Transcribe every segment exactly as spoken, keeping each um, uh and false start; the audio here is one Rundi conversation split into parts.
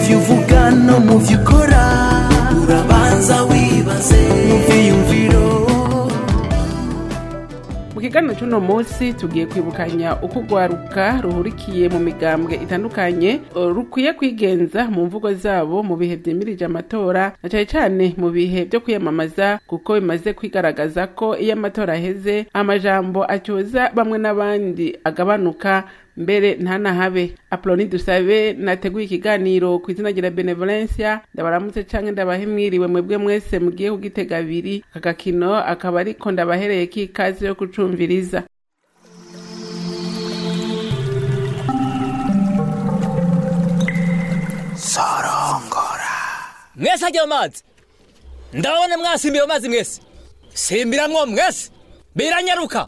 muvyo uvuga no muvyo ukora urabanza wibaze muviyumviro. Mu kiganiro cy'uno munsi tugiye kwibukanya uko urwaruka ruhurikiye mu migambwe itandukanye rukwiye kwigenza mu mvugo zabo mu bihe vyimirije amatora, na cyane cyane mu bihe byo kwiyamamaza, kuko bimaze kwigaragaza ko iyo amatora aheze amajambo atyoza bamwe n'abandi agabanuka, mbere ntanahabe. Apoloni Dusabe nateguye ikiganiro ku izina rya Benevolencia, ndabaramutse canke ndabahimwiriwe mwebwe mwese mugiye kugitega abiri. Aka gakino akaba ariko ndabahereye k'ikaze yo kucumviriza. Sorongora mwese ajya amazi, ndabona mwasimbiye amazi mwese, simbiramwo mwese biranyaruka.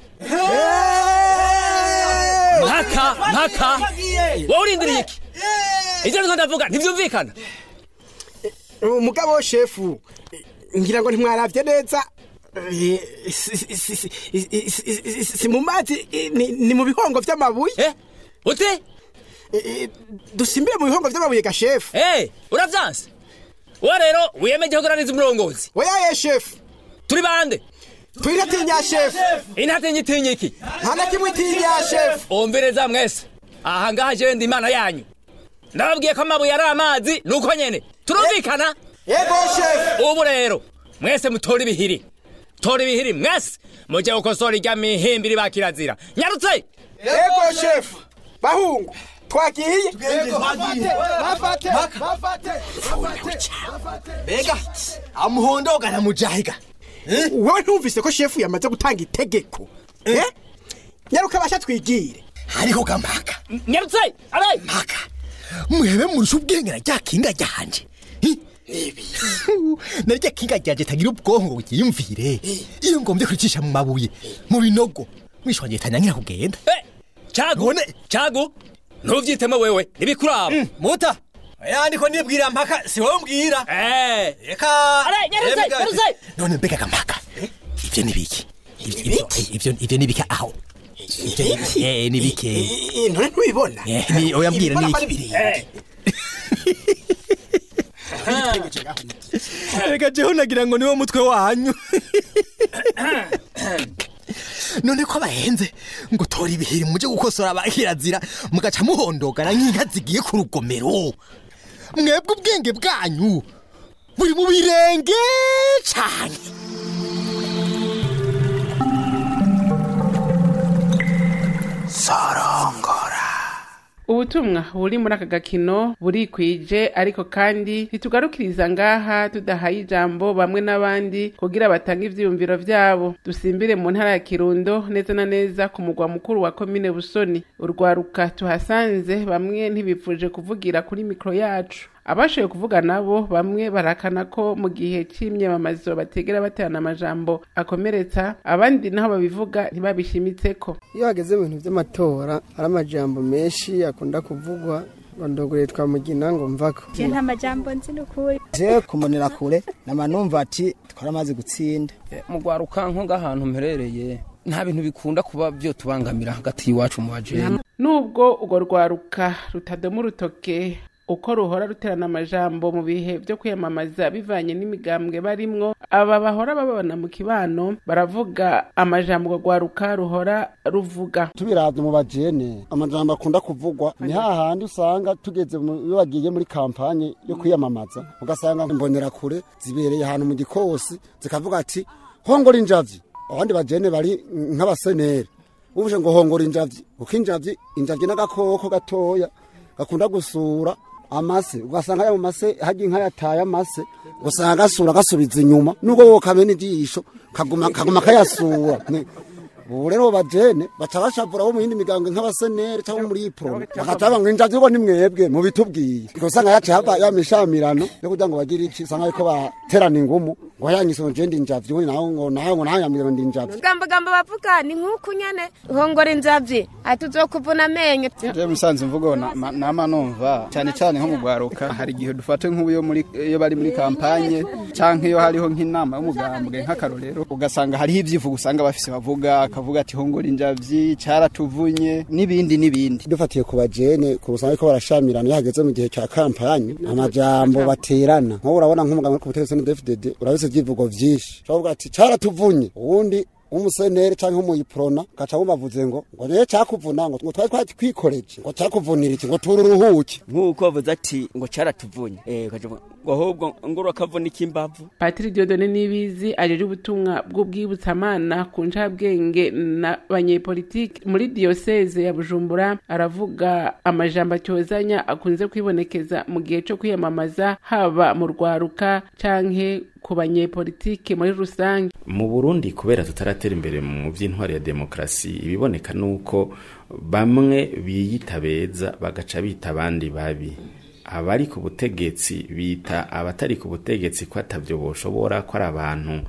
Mpaka mpaka wowe urindiriye iki? Ivyo niko ndavuga ntivyumvikana. Umugabo shefu ngira ngo ntimwaravye neza, si mu mazi ni mu bihongo vy'amabuye. Eh uti dusimbire mu bihongo vy'amabuye ga shefu. Eh uravyanse wa rero wiyemeje kugaraniza umurongozi. Oya ye shefu turi bande? Twiratinya shefu. Inatinya itinya iki? Ntana kimwe itinya shefu. Umvireza mwese, aha ngaha jewe ndi imana yanyu, ndababwiye ko amabuye ari amazi nuko nyene turumvikana. Yego shefu. Ubu rero mwese mutora ibihiri, tora ibihiri mwese muje gukosora irya mihimbiri bakirazira. Nyarutse. Yego shefu. Bahungu twagiye. Bafate bafate. Bega amuhondoga na mujahiga. Wewe ntumvise ko shefu yamaze gutanga itegeko? Eh? Nyaruka basha twigire. Hariho gampaka. Nyarutse. Abe. Mpaka. Mwebe murusha ubwenge na ryakinga ryanje. Ibi. Na ryakinga ryaje tagira ubwonko bwiyumvire. Iyo ngombye kuricisha mu mabuye, mu binogo. Mwishwanye tanyanyira kugenda. Eh. Chagu. Chagu. Ntuvyitemo wewe. Nibikuraba. Muta. Ayandi ko nibwira mpaka si wowe mbwira. Eh. Reka. Are nyarutse, nyarutse. None mbega gampaka. Ivyo nibiki? Ivyo ivyo ivyo nibiki aho? Eh nibiki? None ntubibona? Eh ni oya mbwira niki? Eh. Reka jeho nagira ngo niwo mutwe wanyu. None ko bahenze ngo tora ibihiri muje gukosora abakirazira mugaca muhondogana nk'inka zigiye ku rugomero. Mwebwe ubwenge bwanyu buri mu birenge cyane. Sorongora. Ubutumwa buri muri aka gakino burikwije, ariko kandi ntitugarukiriza ngaha tudahaye ijambo bamwe n'abandi kugira batange ivyiyumviro vyabo. Dusimbire mu ntara ya Kirundo, neza na neza ku mugwa mukuru wa komine Busoni. Urwaruka tuhasanze bamwe ntibifuje kuvugira kuri mikro yacu. Abashoboye kuvuga nabo bamwe barakana ko mu gihe c'imyamamazo bategera baterana amajambo akomeretsa, abandi naho babivuga ntibabishimitseko. Iyo hageze ibintu vy'amatora ari amajambo menshi akunda kuvugwa, ndogore twamugina ngo mvako. Je nta majambo nzi n'ukuri. Je kumonera kure namanumva ati twaramaze gutsinda. Mu gwaruka nko gahantu mperereye nta bintu bikunda kuba byo tubangamira hagati y'iwacu mu bajene. Nubwo ugo rwaruka rutadoma urutoke uko ruhora ruterana amajambo mu bihe byo kwiyamamaza bivanye n'imigambwe barimwo, aba bahora babona mu kibano baravuga amajambo rwaruka ruhora ruvuga. Tubiravye mu bajene amajambo akunda kuvugwa ni hahandi usanga tugeze mu bagiye muri kampanye yo kwiyamamaza, ugasanga mbonera kure zibereye ahantu mu gikosi zikavuga ati hongora injavyi. Abandi bajene bari nk'abaseneri ubuje ngo hongora injavyi, uko injavyi injavyi n'agakoko gatoya gakunda gusura amase, ugasanga ya mu mase haji inka yataye amase, ugasanga gasura gasubiza inyuma nuko wokamena ijisho kaguma kaguma kayasura. Ubu rero bajene baca bashavura bo mu yindi migambwe nk'abaseneri cyangwa muri ipro bakataba ngo injavyi ngo nimwebwe mu bitubwiye, ugasanga yaca hava ya mishamirano yo kugira ngo bagire iki, usanga ariko baterana ingumu ngo yanyise je ndi njavyi ngo naho ngo naho ngo naho yambwira ndi njavyi gamba gamba bavuga ni nkuko nyene hongora injavyi atuzokuvuna amenyo je musanze mvugo nama numva cyane cyane nko mugwaruka hari gihe dufate nk'ubuyo muri iyo bari muri kampanye canke iyo hariho nk'inama y'umugambwe nk'akarorero ugasanga hariho ivyivugo usanga bafise bavuga akavuga ati hongora injavyi caratuvunye nibindi nibindi dufatiye ku bajene ku busanga ko barashamirana yageze mu gihe ca kampanye amajambo baterana nko urabona nk'umugambwe ku butegetsi N D F D D urabise ivyivugo vyinshi cyavuga ati caratuvunye ubundi umusenere canke umuyiprona gaca bubavuze ngo ngo rero cakuvuna ngo twari twari kwikoreje ngo cakuvunira iki ngo tururuhuke nkuko bavuze ati ngo caratuvunye eh ngo ahubwo ngoro kavuna ikimbavu. Patiri Dieudonné Niyibizi ajeje ubutumwa bw'ubwibutsamana ku ncabwenge n'abanyepolitiki muri diocese ya Bujumbura aravuga amajambo acyozanya akunze kwibonekeza mu gihe cyo kwiyamamaza haba mu rwaruka canke ku banyepolitike muri rusange. Mu Burundi kubera tutaratera imbere mu by'intwari ya demokrasi ibiboneka nuko bamwe biyitabeza bagaca bita abandi babi. Abari ku butegetsi bita abatari ku butegetsi ko atavyo boshobora ko ari abantu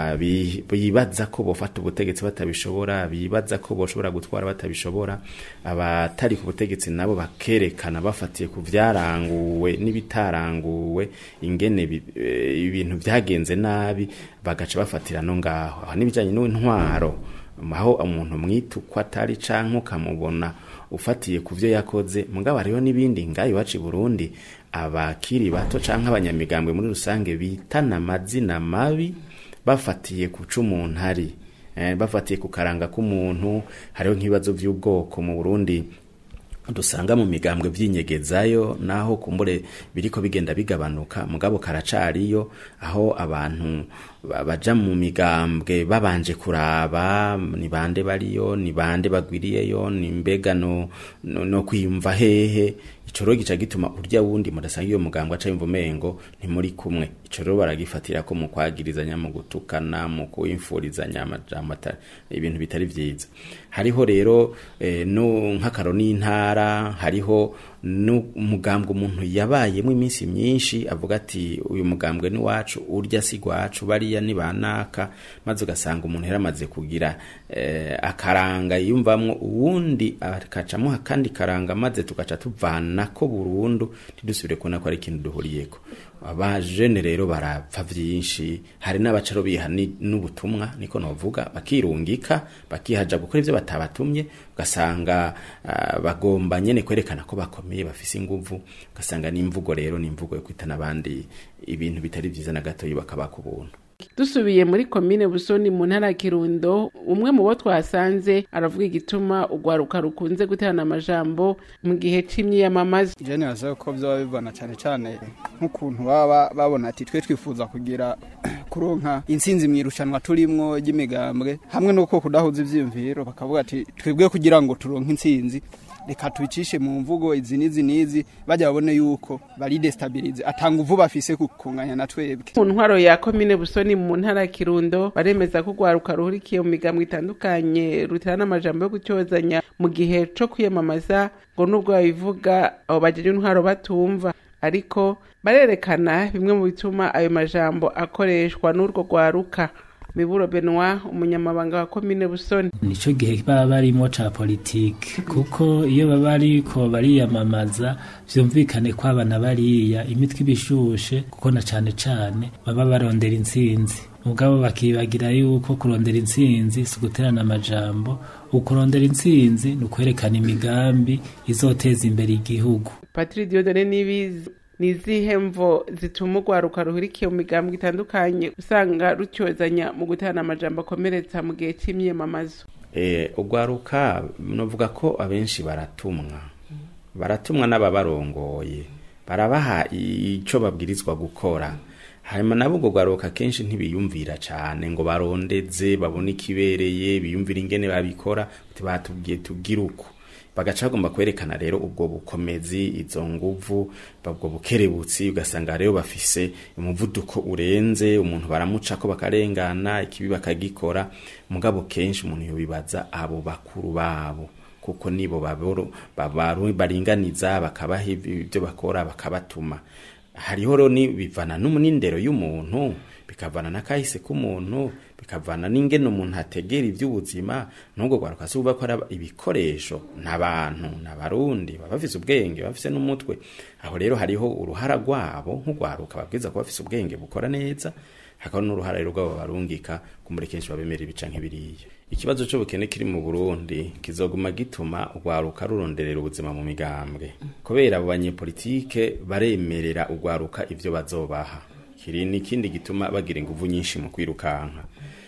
bibaza ko bofata ubutegetsi batabishobora, bibaza ko boshobora gutwara batabishobora. Abatari ku butegetsi nabo bakerekana bafatiye ku vyaranguwe n'ibitaranguwe ingene ibintu vyagenze nabi bagaca bafatira no ngaho. N'ibijanye n'intwaro aho umuntu mwitukwa atari canke ukamubona ufatiye kuvyo yakoze mugabo hariho nibindi ngayo waci Burundi abakiri bato canke abanyamigambwe muri rusange bitana amazina mabi bafatiye kuca umuntu hari eh, bafatiye ku karanga k'umuntu. Hariho nk'ibibazo by'ubwoko mu Burundi dusanga mu migambwe byinyegezayo naho kumbure biriko bigenda bigabanuka mugabo karacariyo aho abantu baja mu migambwe babanje kuraba ni bande bariyo ni bande bagwiriyeyo ni mbega no, no, no kwiyumva hehe. Icoro gica gituma urya wundi mudasanga iyo mugambwe aca yumva umengo ntimuri kumwe. Icoro baragifatira ko mu kwagirizanya mu gutukana mu kuimfurizanya amajambo ibintu bitari vyiza. Hariho rero eh, no nk'akaro n'intara hariho n'umugambwe umuntu yabayemo iminsi myinshi avuga ati uyu mugambwe ni wacu urya si gwacu bariya ni banaka maze ugasanga umuntu yaramaze kugira eh, akaranga yumvamwo uwundi akacamo akandi karanga maze tugaca tuvana ko burundu tidusubire kubona ko ari ikintu duhuriyeko. Abajene rero barapfa vyinshi, hari n'abacaro bihani n'ubutumwa niko novuga bakirungika bakihaja gukora ivyo batabatumye ugasanga uh, bagomba nyene kwerekana ko bakomeye bafise inguvu ugasanga n'imvugo rero n'imvugo yo kwitana abandi ibintu bitari vyiza na gato yibaka kubuntu. Dusubiye muri komine Busoni mu ntara Kirundo umwe mu bo twasanze aravuga igituma ugwaruka rukunze guterana amajambo mu gihe c'imyiyamamaza. Je nazo ko byo bibona cyane cyane nk'ukuntu baba babona ati twe twifuza kugira kuronka insinzi mwirushanwa turimwo y'imigambwe hamwe nuko kudahuza ivyimviro bakavuga ati twebwe kugira ngo turonke insinzi reka tubicishe mu mvugo izi nizi nizi bajya babone yuko bari destabilize atanga uvu bafise kukunganya na twebwe. Mu ntwaro ya komine Busoni mu ntara Kirundo baremeza ko gwaruka ruhurikiye mu migambwe itandukanye ruterana amajambo yo gucyozanya mu gihe co kwiyamamaza ngo nubwo babivuga abo bajeje intwaro batumva ariko barerekana bimwe mu bituma ayo majambo akoreshwa n'urwo gwaruka. Miburo Benoit umunyamabanga wa komine Busoni: nico gihe baba barimo ca politique kuko iyo baba ariko bariyamamaza vyumvikane ko abana bariya imitwe ibishushe kuko na cane cane baba barondera intsinzi mugabo bakibagira yuko kurondera intsinzi suguterana amajambo ukurondera intsinzi nukwerekana imigambi izoteza imbere igihugu. Patiri Dieudonné Niyibizi: nizihe mvo zituma ugwaruka ruhurikiye mu migambwe itandukanye usanga rucyozanya mu guterana amajambo akomeretsa mu gihe c'imyiyamamazo? Eh, ugwaruka novuga ko abenshi baratumwa baratumwa n'ababarongoye barabaha ico babwirizwa gukora, hanyuma nabo ubwo gwaruka kenshi ntibiyumvira cane ngo barondeze babone ikibereye biyumvira ingene babikora batubwiye tugira uko bagaca bagomba kwerekana rero ubwo bukomezi izo nguvu babwo bukerebutsi ugasanga rero bafise umuvuduko urenze umuntu baramuca ko bakarengana ikibi bakagikora mugabo kenshi umuntu yobibaza abo bakuru babo kuko nibo baboro babaru baringaniza bakabaha ibyo bakora bakabatuma hariho rero ni bivana n'umunindero y'umuntu bikavana n'akahise k'umuntu bikavana n'ingene umuntu ategera iby'ubuzima n'ubwo gwaruka suba ko ari ibikoresho n'abantu n'abarundi bafise ubwenge bafise n'umutwe aho rero hariho uruhara rwabo nk'ugwaruka babwiza ko bafise ubwenge bukora neza hakaba n'uruhara rero rwabo barungika kumurekenshi babemera ibica nk'ibiriya ikibazo cyo bukene kiri mu Burundi kizoguma gituma ugwaruka ruronderera ubuzima mu migambwe kubera abo banyepolitike baremerera ugwaruka ivyo bazobaha kiri n'ikindi gituma bagira inguvu nyinshi mu kwirukanka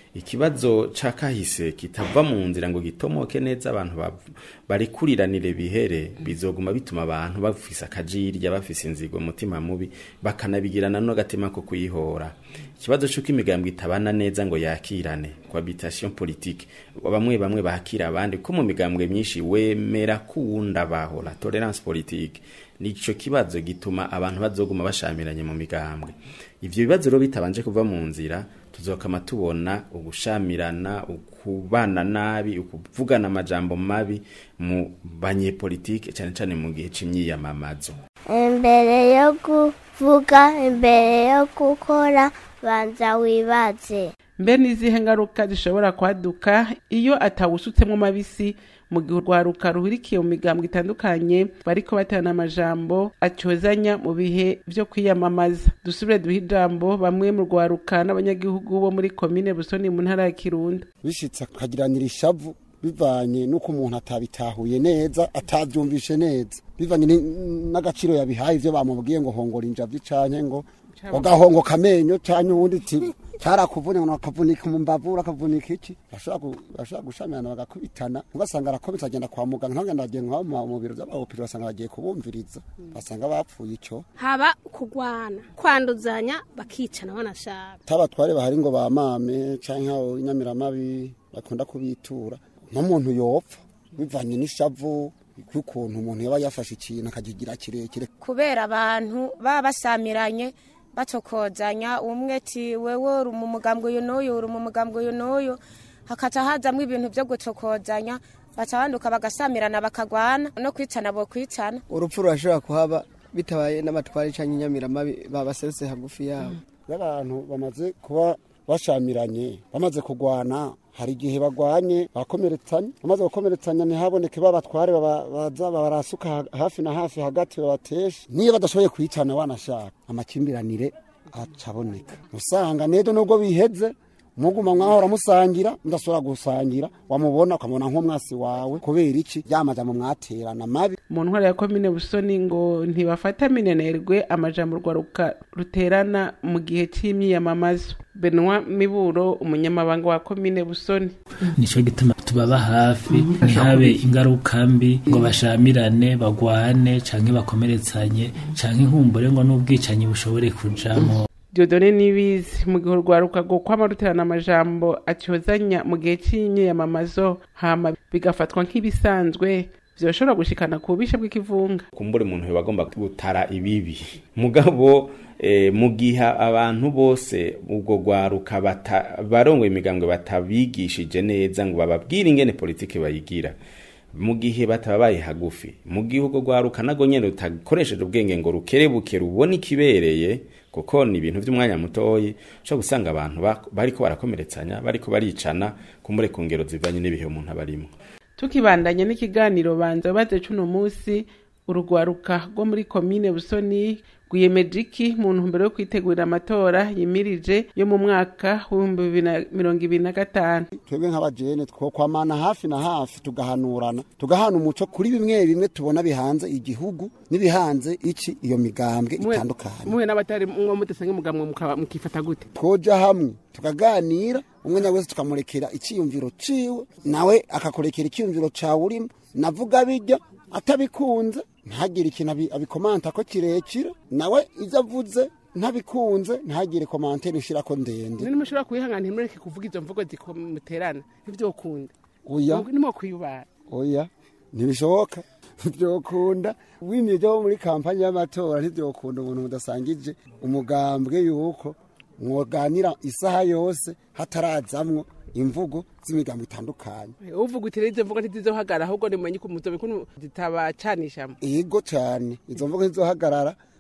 ikibazo cakahise kitava mu nzira ngo gitomoke neza abantu bari kuriranire bihere bizoguma bituma abantu bafisa akajirya bafisa inzigo mutima mubi bakanabigirana no gatima ko kuyihora ikibazo cyo kimigambwe itabana neza ngo yakirane cohabitation politique bamwe bamwe bakira abandi ko mu migambwe myinshi wemera kuwunda baho la tolerance politique nico kibazo gituma abantu bazoguma bashamiranye mu migambwe ivyo bibazo rero bitabanje kuva mu nzira tuzokama tubona ugushamirana ukubana nabi ukuvugana amajambo mabi mu banyepolitike cyane cyane mu gihe c'imyiyamamazo imbere yo kuvuga imbere yo gukora banza wibaze mbe nizihe ngaruka zishobora kwaduka iyo atawusutsemo mabisi mu gihe urwaruka ruhurikiye mu migambwe itandukanye bariko batana amajambo acozanya mu bihe vyo kwiyamamaza dusubire duhe ijambo bamwe mu rwaruka n'abanyagihugu bo muri komine Busoni mu ntara ya Kirundo bishitse akagiranira ishavu bivanye nuko umuntu atabitahuye neza atavyumvishe neza bivanye n'agaciro yabihaye ivyo bamubwiye ngo hongora injavyi canke ngo ogahongo kamenyo canke ubundi ti carakuvune ngo akavunika mu mbavu akavunika iki bashaka gushamirana bagakubitana ugasanga arakobitsa agenda kwa muganga ntagenda agiye nka mu biro by'abahopiro basanga bagiye kubumviriza basanga bapfuye ico haba kugwana kwanduzanya bakicana banashaka tabatware bahari ngo bamame canke aho inyamiramabi bakunda kubitura no muntu yopfa bivanye n'ishavu kukuntu umuntu yaba yafashe ikintu akagigira kirekire kubera abantu baba basamiranye batokozanya umwe ati wewe uri mu mugambwe uyu n'uyu uri mu mugambwe uyu n'uyu hakaca hazamwo ibintu byo gutokozanya bacabanduka bagasamirana bakagwana no kwicana bo kwicana urupfu rurashobora kuhaba bitabaye n'abatwari canke inyamiramabi babasese hagufi yabo y'abantu bamaze kuba bashamiranye bamaze kugwana hari igihe bagwanye bakomeretsanya bamaze gukomeretsanya ntihaboneke babatware baza barasuka hafi na hafi hagati babatesha niyo badashoboye kwicana wanashaka amakimbiranire acaboneka usanga nedo nubwo biheze muguma mwahora musangira ndasora gusangira wamubona ukamubona nk'umwasi wawe kubera iki byamaja mu mwaterana mabi mu ntwara ya komine Busoni ngo ntibafata minenerwe amajambo rwaruka ruterana mu gihe c'imyiyamamazo Benoit Miburo umunyamabanga wa komine Busoni nico gituma tubaba hafi ntihabe ingaruka mbi ngo bashamirane bagwane canke bakomeretsanye canke nkumbure ngo n'ubwicanyi bushobore kujamo Diodone Nibizi mu gihe urwaruka go kwama ruterana amajambo acozanya mu gihe c'imyiyamamazo hama bigafatwa nk'ibisanzwe vyoshobora gushikana ku bishe bw'ikivunga kumbure umuntu bagomba gutara ibibi mugabo e, mu gihe abantu bose ubwo gwaruka barongo imigambwe batabigishije neza ngo bababwire ingene politike bayigira mu gihe batabaye hagufi mu gihugu gwaruka nago nyene utakoresheje ubwenge ngo rukerebuke rubone ikibereye kuko ni ibintu by'umwanya mutoyi cyo gusanga abantu bariko barakomeretsanya bariko baricana kumbure ku ngero zivanye n'ibihe umuntu abarimo tukibandanye n'ikiganiro banza baze cuno musi urugwaruka rwo muri komine Busoni gwiyemeje iki mu ntumbero yo kwitegurira amatora yimirije yo mu mwaka w'ibihumbi bibiri na mirongo ibiri na gatanu twebwe nk'abajene twokwamana hafi na hafi tugahanurana tugahana umuco kuri bimwe bimwe tubona bihanze igihugu nibihanze iki iyo migambwe itandukanye muwe n'abatari mwo mutesenge mugamwe mukifata gute twoja hamwe tukaganira umwanya wese tukamurekera ikiyumviro ciwe nawe akakorekera ikiyumviro cawe urimo navuga bijya atabikunze ntagire ikintu abikomanta ko kirekire nawe ivyo avuze ntabikunze ntagire komante nishira ko ndende ni mushobora kuyihanganira mureke kuvuga izo mvugo zikomuterana ivyo ukunda oya nimo kwiyubara oya ntibishoboka byokunda wimye muri kampanye y'amatora ntibyokunda umuntu mudasangije umugambwe yuko mwoganira isaha yose hatarazamwo imvugo z'imigambo itandukanye uvuga utireze mvugo ntizizohagarara ahubwo nimenye ko muzobe kuno zitabacanishamo yego cyane izo mvugo ntizohagarara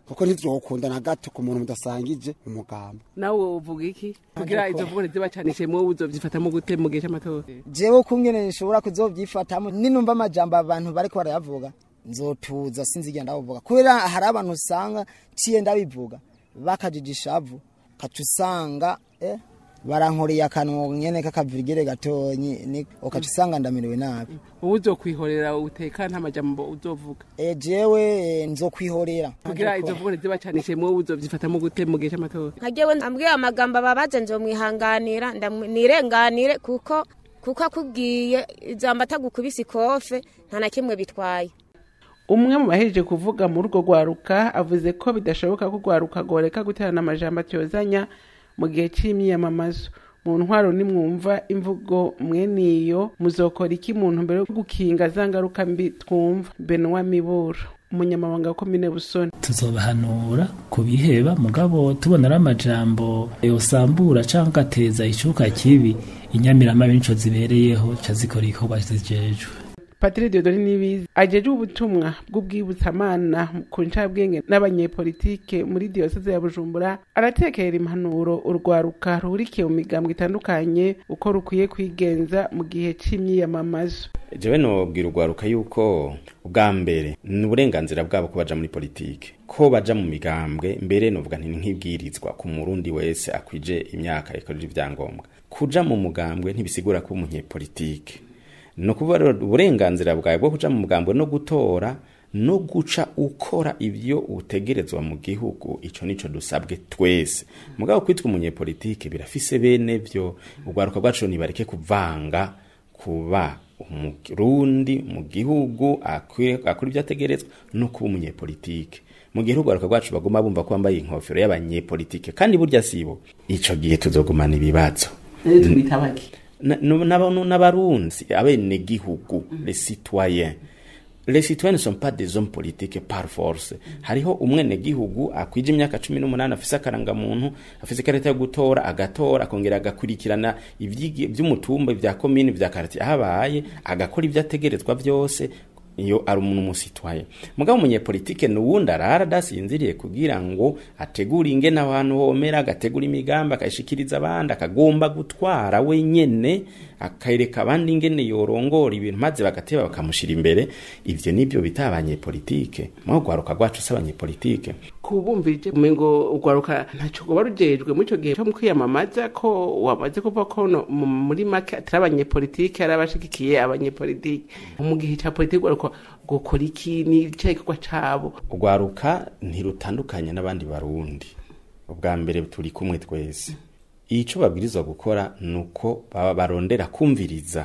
kuko ntivyokunda na gato ku muntu mudasangije umugamba. Nawe uvuga iki kugira izo mvugo zibacanishe mu uzovyifatamo gute mu gihe cy'amatora? Jewe kungene nshobora kuzovyifatamo ninumva amajambo abantu bariko barayavuga nzotuza sinzigira ndavuga kubera hari abantu usanga ciye ndabivuga bakajijishavu kacusanga eh barankoreye akantu nyene kakavigire gatonyi ni ukacusanga ndamirewe nabi. Uzo kwihorera uteka nta majambo uzovuga? Eh jewe nzokwihorera kugira izo mvugo zibacanishe mu uzovyifatamo gute mu gihe cy'amatora? Nkajewe ambwiye amagambo babaze nzomwihanganira ndanirenganire kuko kuko akubwiye izamba atagukubise ikofe nta na kimwe bitwaye. Umwe mu bahejeje kuvuga mu rugo rwaruka avuze ko bidashoboka ko rwaruka goreka guterana amajambo atyozanya mu gihe c'imyiyamamazo. Mu ntwaro nimwumva imvugo mweniyo muzokora iki muntu mbere yo gukinga zangaruka mbi twumva? Benoit Miburo, umunyamabanga wa komine Busoni: tuzobahanura kubiheba mugabo tubona ari amajambo yosambura canke ateza icuka kibi inyamirama b'inco zibereyeho cazikora ikorwa zijejwe. Patrice Dieudonné Niyibizi ajeje ubutumwa bw'ubwibutsamana ku ncabwenge n'abanyepolitike muri diyoseze ya Bujumbura aratekera impanuro urwaruka ruhurikiye mu migambwe itandukanye uko rukwiye kwigenza mu gihe c'imyiyamamazo. Jewe nobwira urwaruka yuko ubwa mbere ni uburenganzira bwabo ko baja muri politike, ko baja mu migambwe mbere novuga nti nk'ibwirizwa ku murundi wese akwije imyaka ikorera ivyangombwa. Kuja mu mugambwe ntibisigura ko umunyepolitike. No kuba uburenganzira bwawe bwo kuja mu mugambwe no gutora no guca ukora ivyo utegerezwa mu gihugu, ico nico dusabwe twese. Mugabo kwitwa umunyepolitike birafise bene vyo. Urwaruka rwacu nibareke kuvanga kuba umurundi mu gihugu akora ivyo ategerezwa no kuba umunyepolitike. Mu gihe urwaruka rwacu baguma bumva ko bambaye inkofero y'abanyepolitike kandi burya sibo, ico gihe tuzogumana ibibazo. Tubitabaki n'abarundi abene gihugu, les citoyens. Les citoyens ne sont pas des hommes politiques par force. Hariho umwene gihugu akwije imyaka cumi n'umunani afise akaranga muntu, afise kareta yo gutora, agatora akongera agakurikirana ivy'umutumba vya commune vya quartier habaye, agakora ivyo ategerezwa vyose. Iyo ari umuntu musitwaye. Mugabo umunyepolitike nuwundi arara dasinziriye kugira ngo ategura ingene abantu homera, agategura imigamba, akayishikiriza abandi, akagomba gutwara wenyene, akayereka abandi ingene yorongora ibintu maze bagateba bakamushira imbere. Ivyo nibyo bita abanyepolitike. Mwo gwaruka gwacu s'abanyepolitike. Kubumvije umengo ugwaruka ntaco goba rujejwe mu cyo gihe cyo kwiyamamaza ko wamaze kuva ko muri make atrabanyepolitike arabashikikiye abanyepolitike. Mu gihe ca politike gwaruka gukora iki ni cyekwa cabo? Ugwaruka ntirutandukanye n'abandi barundi. Ubwa mbere turi kumwe twese. Ico babwirizwa gukora nuko baba barondera kumviriza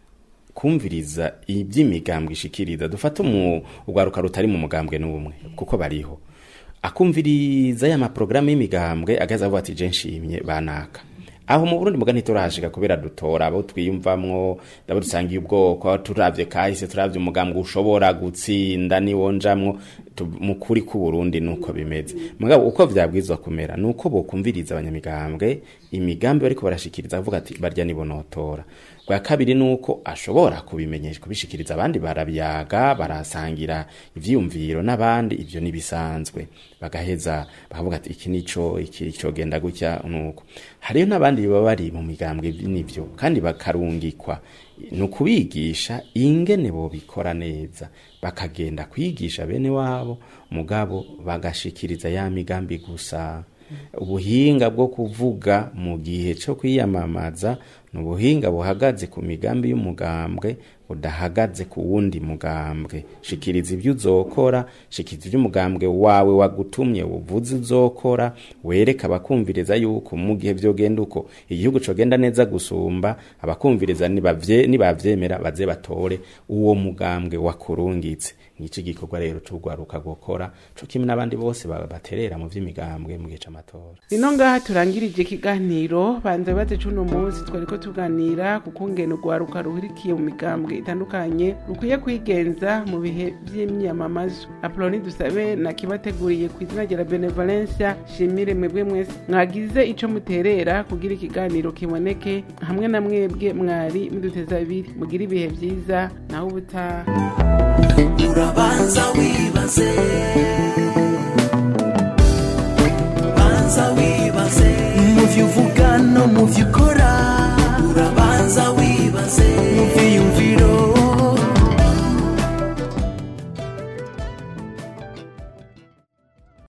kumviriza iby'imigambwe ishikiriza. Dufata mu ugwaruka rutari mu mugambwe n'ubumwe kuko bariho, akumviriza ya maprograme y'imigambwe agaza avuga ati je nshimye banaka. Aho mu Burundi muga ntiturashika kubera dutora abo twiyumvamwo, ndabo dusangiye ubwoko, turavye kahise, turavye umugambwe ushobora gutsinda ni wonjamwo. Mukuri ku Burundi nuko bimeze. Mugabo uko vyabwizwa kumera nuko bokumviriza abanyamigambwe imigambi bariko barashikiriza avuga ati barya nibonotora. Kwa kabiri nuko ashobora kubimenyesha kubishikiriza abandi barabyaga, barasangira ivyumviro n'abandi, ivyo nibisanzwe. Bagaheza bakavuga ati iki nico iki cyo genda gutya nuko. Hariyo n'abandi baba bari mu migambwe nivyo kandi bakarungikwa nukubigisha ingene bo bikora neza, bakagenda kwigisha bene wabo mugabo bagashikiriza ya migambi gusa. Ubuhinga bwo kuvuga mu gihe cyo kwiyamamaza n'ubuhinga buhagaze ku migambi y'umugambwe udahagaze ku wundi mugambwe. Shikiriza ibyo uzokora, shikiriza ibyo umugambwe wawe wagutumye uvuze uzokora, wereka abakumviriza yuko mu gihe vyogenda uko igihugu cogenda neza gusumba, abakumviriza nibavye nibavyemera baze batore uwo mugambwe wakurungitse. Ngici gikorwa rero c'ugwaruka gukora co kimwe n'abandi bose baterera mu vy'imigambwe mu gihe c'amatora. Ino ngaha turangirije ikiganiro banze baze cuno munsi twariko tuganira kukungena ugwaruka ruhurikiye mu migambwe itandukanye rukwiye kwigenza mu bihe vy'imyamamazo. Apoloni Dusabe nakibateguriye ku izina rya Benevolencia. Shimire mwebwe mwese mwagize ico muterera kugira ikiganiro kiboneke, hamwe na mwebwe mwari muduteza abiri. Mugira ibihe vyiza naho ubutaha. Urabanza wibaze vyo ukora